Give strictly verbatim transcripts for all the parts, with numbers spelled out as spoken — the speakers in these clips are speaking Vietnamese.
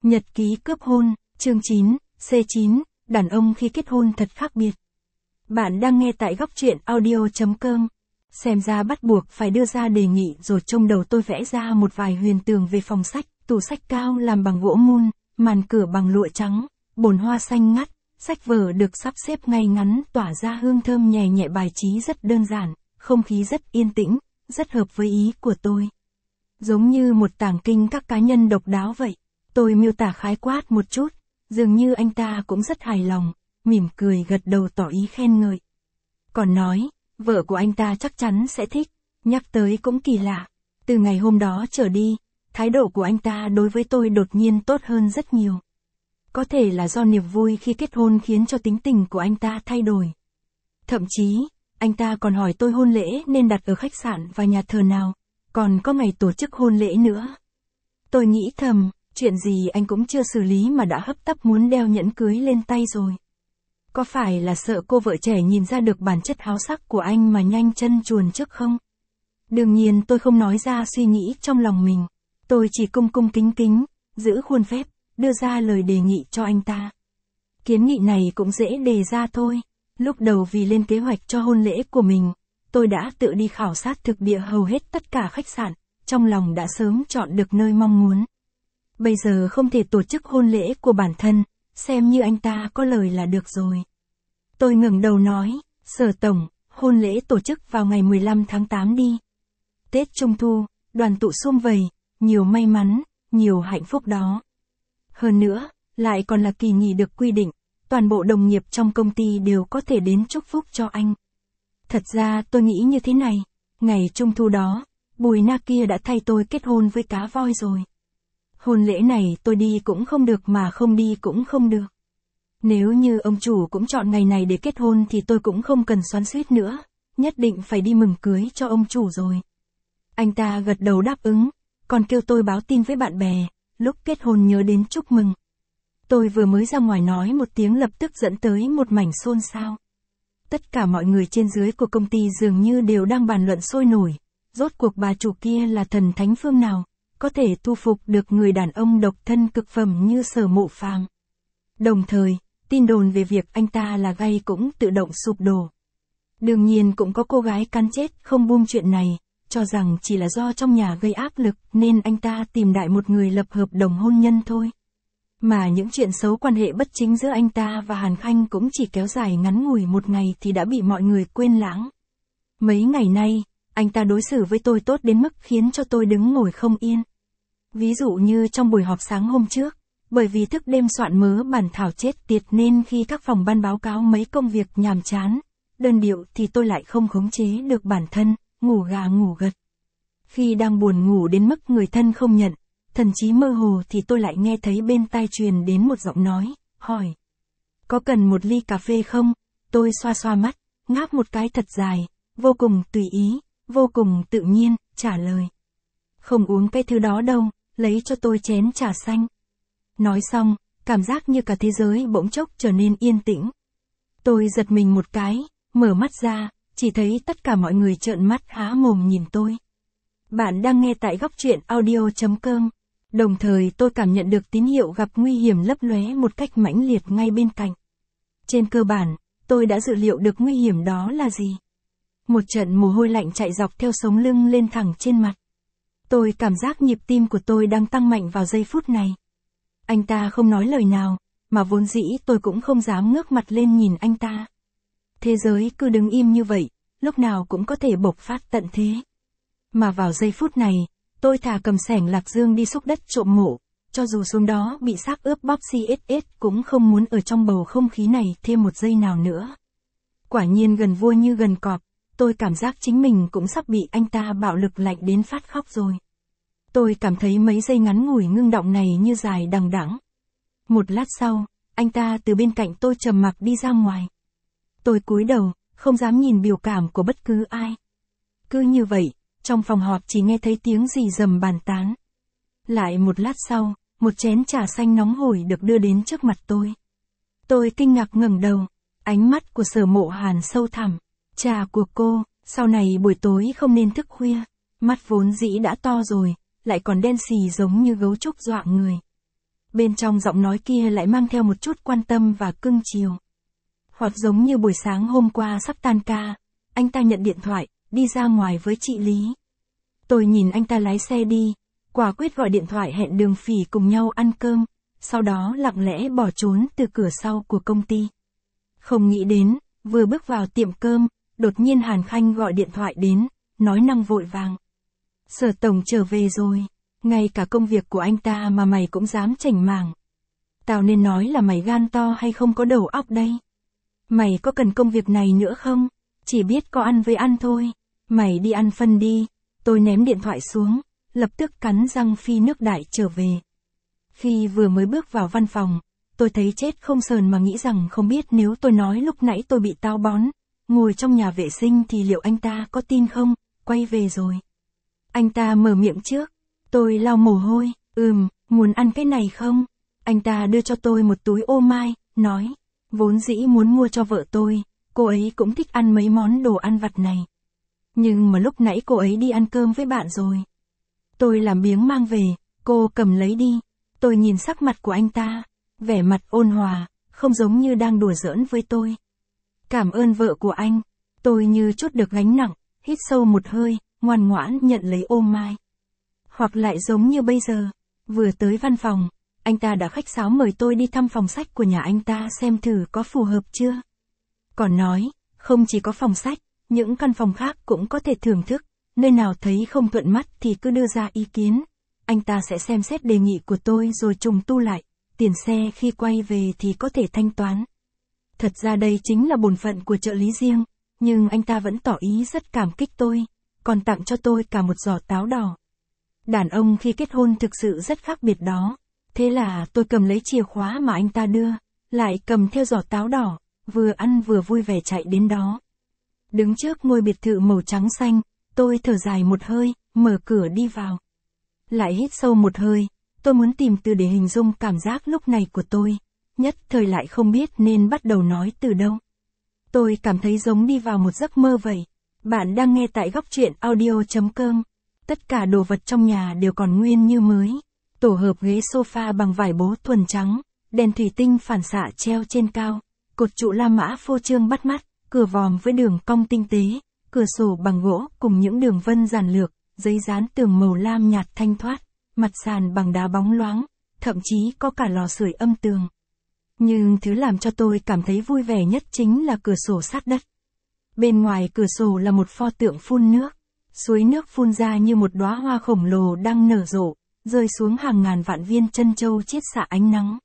Nhật ký cướp hôn, chương chín, C chín, đàn ông khi kết hôn thật khác biệt. Bạn đang nghe tại góc truyện audio chấm com. Xem ra bắt buộc phải đưa ra đề nghị rồi trong đầu tôi vẽ ra một vài huyền tường về phòng sách, tủ sách cao làm bằng gỗ mun, màn cửa bằng lụa trắng, bồn hoa xanh ngắt, sách vở được sắp xếp ngay ngắn tỏa ra hương thơm nhẹ nhẹ, bài trí rất đơn giản, không khí rất yên tĩnh, rất hợp với ý của tôi. Giống như một tàng kinh các cá nhân độc đáo vậy. Tôi miêu tả khái quát một chút, dường như anh ta cũng rất hài lòng, mỉm cười gật đầu tỏ ý khen ngợi. Còn nói, vợ của anh ta chắc chắn sẽ thích, nhắc tới cũng kỳ lạ. Từ ngày hôm đó trở đi, thái độ của anh ta đối với tôi đột nhiên tốt hơn rất nhiều. Có thể là do niềm vui khi kết hôn khiến cho tính tình của anh ta thay đổi. Thậm chí, anh ta còn hỏi tôi hôn lễ nên đặt ở khách sạn và nhà thờ nào, còn có ngày tổ chức hôn lễ nữa. Tôi nghĩ thầm, chuyện gì anh cũng chưa xử lý mà đã hấp tấp muốn đeo nhẫn cưới lên tay rồi. Có phải là sợ cô vợ trẻ nhìn ra được bản chất háo sắc của anh mà nhanh chân chuồn trước không? Đương nhiên tôi không nói ra suy nghĩ trong lòng mình. Tôi chỉ cung cung kính kính, giữ khuôn phép, đưa ra lời đề nghị cho anh ta. Kiến nghị này cũng dễ đề ra thôi. Lúc đầu vì lên kế hoạch cho hôn lễ của mình, tôi đã tự đi khảo sát thực địa hầu hết tất cả khách sạn, trong lòng đã sớm chọn được nơi mong muốn. Bây giờ không thể tổ chức hôn lễ của bản thân, xem như anh ta có lời là được rồi. Tôi ngẩng đầu nói, Sở Tổng, hôn lễ tổ chức vào ngày mười lăm tháng tám đi. Tết Trung Thu, đoàn tụ sum vầy, nhiều may mắn, nhiều hạnh phúc đó. Hơn nữa, lại còn là kỳ nghỉ được quy định, toàn bộ đồng nghiệp trong công ty đều có thể đến chúc phúc cho anh. Thật ra tôi nghĩ như thế này, ngày Trung Thu đó, Bùi Na kia đã thay tôi kết hôn với cá voi rồi. Hôn lễ này tôi đi cũng không được mà không đi cũng không được. Nếu như ông chủ cũng chọn ngày này để kết hôn thì tôi cũng không cần xoắn xuýt nữa, nhất định phải đi mừng cưới cho ông chủ rồi. Anh ta gật đầu đáp ứng, còn kêu tôi báo tin với bạn bè, lúc kết hôn nhớ đến chúc mừng. Tôi vừa mới ra ngoài nói một tiếng lập tức dẫn tới một mảnh xôn xao. Tất cả mọi người trên dưới của công ty dường như đều đang bàn luận sôi nổi, rốt cuộc bà chủ kia là thần thánh phương nào, có thể thu phục được người đàn ông độc thân cực phẩm như Sở Mộ Phàm. Đồng thời, tin đồn về việc anh ta là gay cũng tự động sụp đổ. Đương nhiên cũng có cô gái cắn chết không buông chuyện này, cho rằng chỉ là do trong nhà gây áp lực nên anh ta tìm đại một người lập hợp đồng hôn nhân thôi. Mà những chuyện xấu quan hệ bất chính giữa anh ta và Hàn Khanh cũng chỉ kéo dài ngắn ngủi một ngày thì đã bị mọi người quên lãng. Mấy ngày nay, anh ta đối xử với tôi tốt đến mức khiến cho tôi đứng ngồi không yên. Ví dụ như trong buổi họp sáng hôm trước, bởi vì thức đêm soạn mớ bản thảo chết tiệt nên khi các phòng ban báo cáo mấy công việc nhàm chán, đơn điệu thì tôi lại không khống chế được bản thân, ngủ gà ngủ gật. Khi đang buồn ngủ đến mức người thân không nhận, thần trí mơ hồ thì tôi lại nghe thấy bên tai truyền đến một giọng nói, hỏi. Có cần một ly cà phê không? Tôi xoa xoa mắt, ngáp một cái thật dài, vô cùng tùy ý, vô cùng tự nhiên, trả lời. Không uống cái thứ đó đâu, lấy cho tôi chén trà xanh. Nói xong, cảm giác như cả thế giới bỗng chốc trở nên yên tĩnh. Tôi giật mình một cái, mở mắt ra, chỉ thấy tất cả mọi người trợn mắt há mồm nhìn tôi. Bạn đang nghe tại góc truyện audio chấm com. Đồng thời tôi cảm nhận được tín hiệu gặp nguy hiểm lấp lóe một cách mãnh liệt ngay bên cạnh. Trên cơ bản, tôi đã dự liệu được nguy hiểm đó là gì. Một trận mồ hôi lạnh chạy dọc theo sống lưng lên thẳng trên mặt. Tôi cảm giác nhịp tim của tôi đang tăng mạnh vào giây phút này. Anh ta không nói lời nào, mà vốn dĩ tôi cũng không dám ngước mặt lên nhìn anh ta. Thế giới cứ đứng im như vậy, lúc nào cũng có thể bộc phát tận thế. Mà vào giây phút này, tôi thà cầm xẻng lạc dương đi xúc đất trộm mộ, cho dù xuống đó bị xác ướp bóp xê ét ét cũng không muốn ở trong bầu không khí này thêm một giây nào nữa. Quả nhiên gần vua như gần cọp, tôi cảm giác chính mình cũng sắp bị anh ta bạo lực lạnh đến phát khóc rồi. Tôi cảm thấy mấy giây ngắn ngủi ngưng động này như dài đằng đẵng. Một lát sau, anh ta từ bên cạnh tôi trầm mặc đi ra ngoài. Tôi cúi đầu, không dám nhìn biểu cảm của bất cứ ai. Cứ như vậy, trong phòng họp chỉ nghe thấy tiếng rì rầm bàn tán. Lại một lát sau, một chén trà xanh nóng hổi được đưa đến trước mặt tôi. Tôi kinh ngạc ngẩng đầu, ánh mắt của Sở Mộ Hàn sâu thẳm. Trà của cô, sau này buổi tối không nên thức khuya. Mắt vốn dĩ đã to rồi, lại còn đen xì giống như gấu trúc dọa người. Bên trong giọng nói kia lại mang theo một chút quan tâm và cưng chiều. Hoặc giống như buổi sáng hôm qua sắp tan ca, anh ta nhận điện thoại, đi ra ngoài với chị Lý. Tôi nhìn anh ta lái xe đi, quả quyết gọi điện thoại hẹn Đường Phỉ cùng nhau ăn cơm, sau đó lặng lẽ bỏ trốn từ cửa sau của công ty. Không nghĩ đến, vừa bước vào tiệm cơm, đột nhiên Hàn Khanh gọi điện thoại đến, nói năng vội vàng. Sở tổng trở về rồi, ngay cả công việc của anh ta mà mày cũng dám chảnh mảng. Tao nên nói là mày gan to hay không có đầu óc đây? Mày có cần công việc này nữa không? Chỉ biết có ăn với ăn thôi. Mày đi ăn phân đi. Tôi ném điện thoại xuống, lập tức cắn răng phi nước đại trở về. Khi vừa mới bước vào văn phòng, tôi thấy chết không sờn mà nghĩ rằng không biết nếu tôi nói lúc nãy tôi bị táo bón, ngồi trong nhà vệ sinh thì liệu anh ta có tin không, quay về rồi. Anh ta mở miệng trước, tôi lau mồ hôi, ừm, muốn ăn cái này không? Anh ta đưa cho tôi một túi ô mai, nói, vốn dĩ muốn mua cho vợ tôi, cô ấy cũng thích ăn mấy món đồ ăn vặt này. Nhưng mà lúc nãy cô ấy đi ăn cơm với bạn rồi. Tôi làm biếng mang về, cô cầm lấy đi. Tôi nhìn sắc mặt của anh ta, vẻ mặt ôn hòa, không giống như đang đùa giỡn với tôi. Cảm ơn vợ của anh. Tôi như chút được gánh nặng, hít sâu một hơi, ngoan ngoãn nhận lấy ô mai. Hoặc lại giống như bây giờ, vừa tới văn phòng, anh ta đã khách sáo mời tôi đi thăm phòng sách của nhà anh ta xem thử có phù hợp chưa. Còn nói, không chỉ có phòng sách, những căn phòng khác cũng có thể thưởng thức, nơi nào thấy không thuận mắt thì cứ đưa ra ý kiến. Anh ta sẽ xem xét đề nghị của tôi rồi trùng tu lại, tiền xe khi quay về thì có thể thanh toán. Thật ra đây chính là bổn phận của trợ lý riêng, nhưng anh ta vẫn tỏ ý rất cảm kích tôi, còn tặng cho tôi cả một giỏ táo đỏ. Đàn ông khi kết hôn thực sự rất khác biệt đó. Thế là tôi cầm lấy chìa khóa mà anh ta đưa, lại cầm theo giỏ táo đỏ, vừa ăn vừa vui vẻ chạy đến đó. Đứng trước ngôi biệt thự màu trắng xanh, tôi thở dài một hơi, mở cửa đi vào. Lại hít sâu một hơi, tôi muốn tìm từ để hình dung cảm giác lúc này của tôi, nhất thời lại không biết nên bắt đầu nói từ đâu. Tôi cảm thấy giống đi vào một giấc mơ vậy. Bạn đang nghe tại góc truyện audio chấm com. Tất cả đồ vật trong nhà đều còn nguyên như mới. Tổ hợp ghế sofa bằng vải bố thuần trắng, đèn thủy tinh phản xạ treo trên cao, cột trụ La Mã phô trương bắt mắt, cửa vòm với đường cong tinh tế, cửa sổ bằng gỗ cùng những đường vân giản lược, giấy dán tường màu lam nhạt thanh thoát, mặt sàn bằng đá bóng loáng, thậm chí có cả lò sưởi âm tường. Nhưng thứ làm cho tôi cảm thấy vui vẻ nhất chính là cửa sổ sát đất. Bên ngoài cửa sổ là một pho tượng phun nước, suối nước phun ra như một đóa hoa khổng lồ đang nở rộ, rơi xuống hàng ngàn vạn viên trân châu chiết xạ ánh nắng.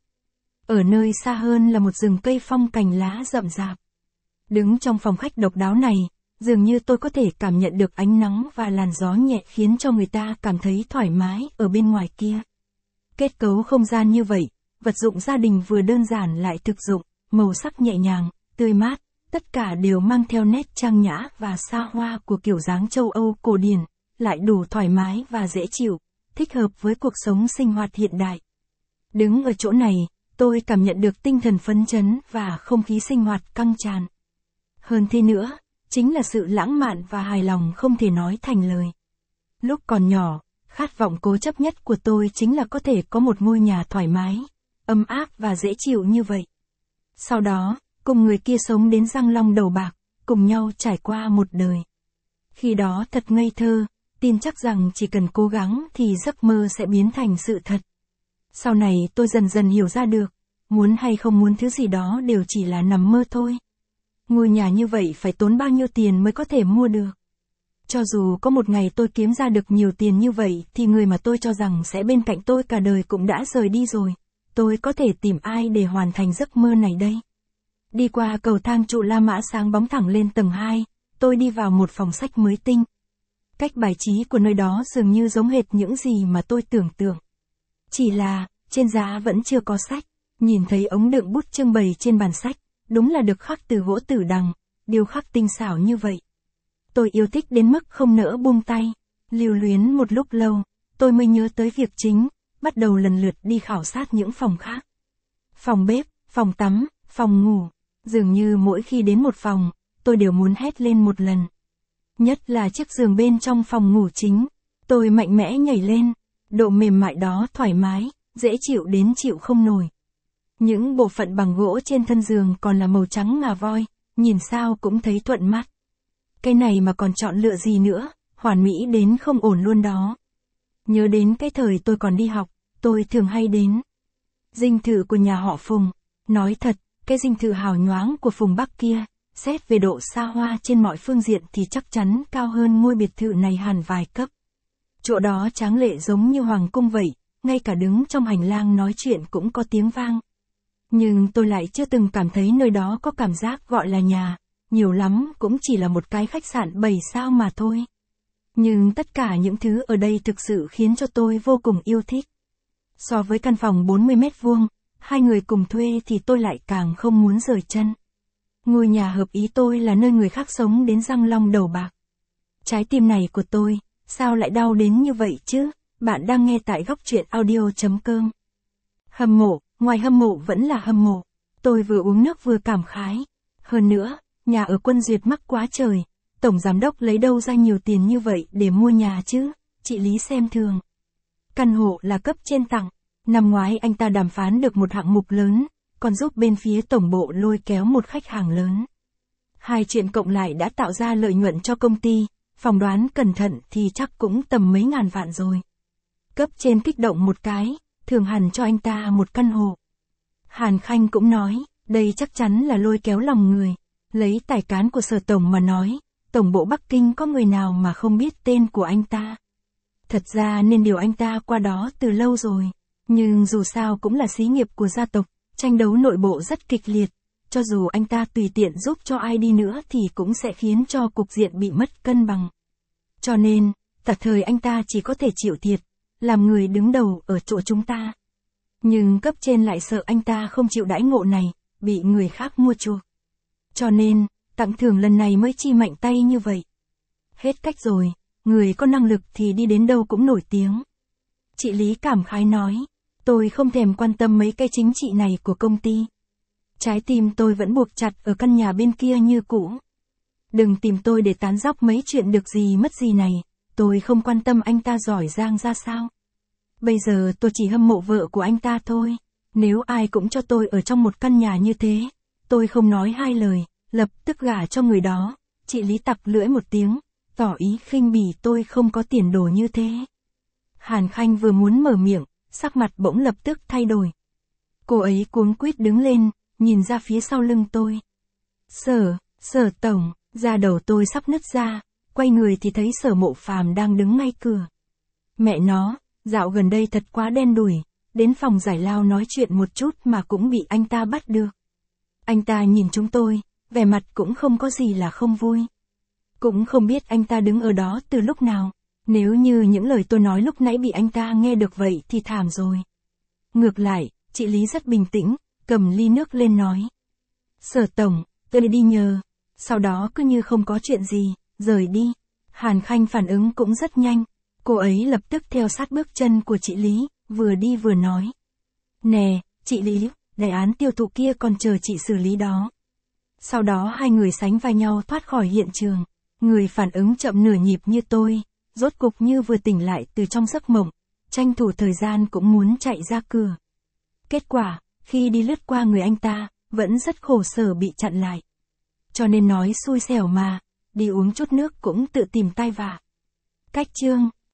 Ở nơi xa hơn là một rừng cây phong cành lá rậm rạp. Đứng trong phòng khách độc đáo này, dường như tôi có thể cảm nhận được ánh nắng và làn gió nhẹ khiến cho người ta cảm thấy thoải mái ở bên ngoài kia. Kết cấu không gian như vậy, vật dụng gia đình vừa đơn giản lại thực dụng, màu sắc nhẹ nhàng, tươi mát, tất cả đều mang theo nét trang nhã và xa hoa của kiểu dáng châu Âu cổ điển, lại đủ thoải mái và dễ chịu, thích hợp với cuộc sống sinh hoạt hiện đại. Đứng ở chỗ này, tôi cảm nhận được tinh thần phấn chấn và không khí sinh hoạt căng tràn. Hơn thế nữa, chính là sự lãng mạn và hài lòng không thể nói thành lời. Lúc còn nhỏ, khát vọng cố chấp nhất của tôi chính là có thể có một ngôi nhà thoải mái, ấm áp và dễ chịu như vậy. Sau đó, cùng người kia sống đến răng long đầu bạc, cùng nhau trải qua một đời. Khi đó thật ngây thơ, tin chắc rằng chỉ cần cố gắng thì giấc mơ sẽ biến thành sự thật. Sau này tôi dần dần hiểu ra được, muốn hay không muốn thứ gì đó đều chỉ là nằm mơ thôi. Ngôi nhà như vậy phải tốn bao nhiêu tiền mới có thể mua được. Cho dù có một ngày tôi kiếm ra được nhiều tiền như vậy thì người mà tôi cho rằng sẽ bên cạnh tôi cả đời cũng đã rời đi rồi. Tôi có thể tìm ai để hoàn thành giấc mơ này đây? Đi qua cầu thang trụ La Mã sáng bóng thẳng lên tầng hai, tôi đi vào một phòng sách mới tinh. Cách bài trí của nơi đó dường như giống hệt những gì mà tôi tưởng tượng. Chỉ là, trên giá vẫn chưa có sách, nhìn thấy ống đựng bút trưng bày trên bàn sách, đúng là được khắc từ gỗ tử đằng, điêu khắc tinh xảo như vậy. Tôi yêu thích đến mức không nỡ buông tay, lưu luyến một lúc lâu, tôi mới nhớ tới việc chính, bắt đầu lần lượt đi khảo sát những phòng khác. Phòng bếp, phòng tắm, phòng ngủ, dường như mỗi khi đến một phòng, tôi đều muốn hét lên một lần. Nhất là chiếc giường bên trong phòng ngủ chính, tôi mạnh mẽ nhảy lên, độ mềm mại đó thoải mái, dễ chịu đến chịu không nổi. Những bộ phận bằng gỗ trên thân giường còn là màu trắng ngà voi, nhìn sao cũng thấy thuận mắt. Cái này mà còn chọn lựa gì nữa, hoàn mỹ đến không ổn luôn đó. Nhớ đến cái thời tôi còn đi học, tôi thường hay đến dinh thự của nhà họ Phùng. Nói thật, cái dinh thự hào nhoáng của Phùng Bắc kia, xét về độ xa hoa trên mọi phương diện thì chắc chắn cao hơn ngôi biệt thự này hẳn vài cấp. Chỗ đó tráng lệ giống như hoàng cung vậy, ngay cả đứng trong hành lang nói chuyện cũng có tiếng vang. Nhưng tôi lại chưa từng cảm thấy nơi đó có cảm giác gọi là nhà, nhiều lắm cũng chỉ là một cái khách sạn bảy sao mà thôi. Nhưng tất cả những thứ ở đây thực sự khiến cho tôi vô cùng yêu thích. So với căn phòng bốn mươi mét vuông, hai người cùng thuê thì tôi lại càng không muốn rời chân. Ngôi nhà hợp ý tôi là nơi người khác sống đến răng long đầu bạc. Trái tim này của tôi, sao lại đau đến như vậy chứ? Bạn đang nghe tại góc truyện audio chấm com. Hâm mộ, ngoài hâm mộ vẫn là hâm mộ. Tôi vừa uống nước vừa cảm khái. Hơn nữa, nhà ở Quân Duyệt mắc quá trời. Tổng giám đốc lấy đâu ra nhiều tiền như vậy để mua nhà chứ? Chị Lý xem thường. Căn hộ là cấp trên tặng. Năm ngoái anh ta đàm phán được một hạng mục lớn, còn giúp bên phía tổng bộ lôi kéo một khách hàng lớn. Hai chuyện cộng lại đã tạo ra lợi nhuận cho công ty, phỏng đoán cẩn thận thì chắc cũng tầm mấy ngàn vạn rồi. Cấp trên kích động một cái, thường hẳn cho anh ta một căn hộ. Hàn Khanh cũng nói, đây chắc chắn là lôi kéo lòng người. Lấy tài cán của Sở Tổng mà nói, Tổng bộ Bắc Kinh có người nào mà không biết tên của anh ta. Thật ra nên điều anh ta qua đó từ lâu rồi. Nhưng dù sao cũng là xí nghiệp của gia tộc, tranh đấu nội bộ rất kịch liệt. Cho dù anh ta tùy tiện giúp cho ai đi nữa thì cũng sẽ khiến cho cục diện bị mất cân bằng. Cho nên, tạm thời anh ta chỉ có thể chịu thiệt, làm người đứng đầu ở chỗ chúng ta. Nhưng cấp trên lại sợ anh ta không chịu đãi ngộ này, bị người khác mua chuộc. Cho nên, tặng thưởng lần này mới chi mạnh tay như vậy. Hết cách rồi, người có năng lực thì đi đến đâu cũng nổi tiếng. Chị Lý cảm khái nói, tôi không thèm quan tâm mấy cái chính trị này của công ty. Trái tim tôi vẫn buộc chặt ở căn nhà bên kia như cũ. Đừng tìm tôi để tán dóc mấy chuyện được gì mất gì này, tôi không quan tâm anh ta giỏi giang ra sao. Bây giờ tôi chỉ hâm mộ vợ của anh ta thôi. Nếu ai cũng cho tôi ở trong một căn nhà như thế, tôi không nói hai lời, lập tức gả cho người đó. Chị Lý tặc lưỡi một tiếng, tỏ ý khinh bỉ tôi không có tiền đồ như thế. Hàn Khanh vừa muốn mở miệng, sắc mặt bỗng lập tức thay đổi. Cô ấy cuống quýt đứng lên, nhìn ra phía sau lưng tôi. Sở, Sở Tổng, da đầu tôi sắp nứt ra, quay người thì thấy Sở Mộ Phàm đang đứng ngay cửa. Mẹ nó, dạo gần đây thật quá đen đủi, đến phòng giải lao nói chuyện một chút mà cũng bị anh ta bắt được. Anh ta nhìn chúng tôi, vẻ mặt cũng không có gì là không vui. Cũng không biết anh ta đứng ở đó từ lúc nào. Nếu như những lời tôi nói lúc nãy bị anh ta nghe được vậy thì thảm rồi. Ngược lại, chị Lý rất bình tĩnh, cầm ly nước lên nói. Sở Tổng, tôi đi nhờ. Sau đó cứ như không có chuyện gì, rời đi. Hàn Khanh phản ứng cũng rất nhanh. Cô ấy lập tức theo sát bước chân của chị Lý, vừa đi vừa nói. Nè, chị Lý, đại án tiêu thụ kia còn chờ chị xử lý đó. Sau đó hai người sánh vai nhau thoát khỏi hiện trường. Người phản ứng chậm nửa nhịp như tôi, rốt cục như vừa tỉnh lại từ trong giấc mộng, tranh thủ thời gian cũng muốn chạy ra cửa. Kết quả, khi đi lướt qua người anh ta, vẫn rất khổ sở bị chặn lại. Cho nên nói xui xẻo mà, đi uống chút nước cũng tự tìm tai vạ. Cách chương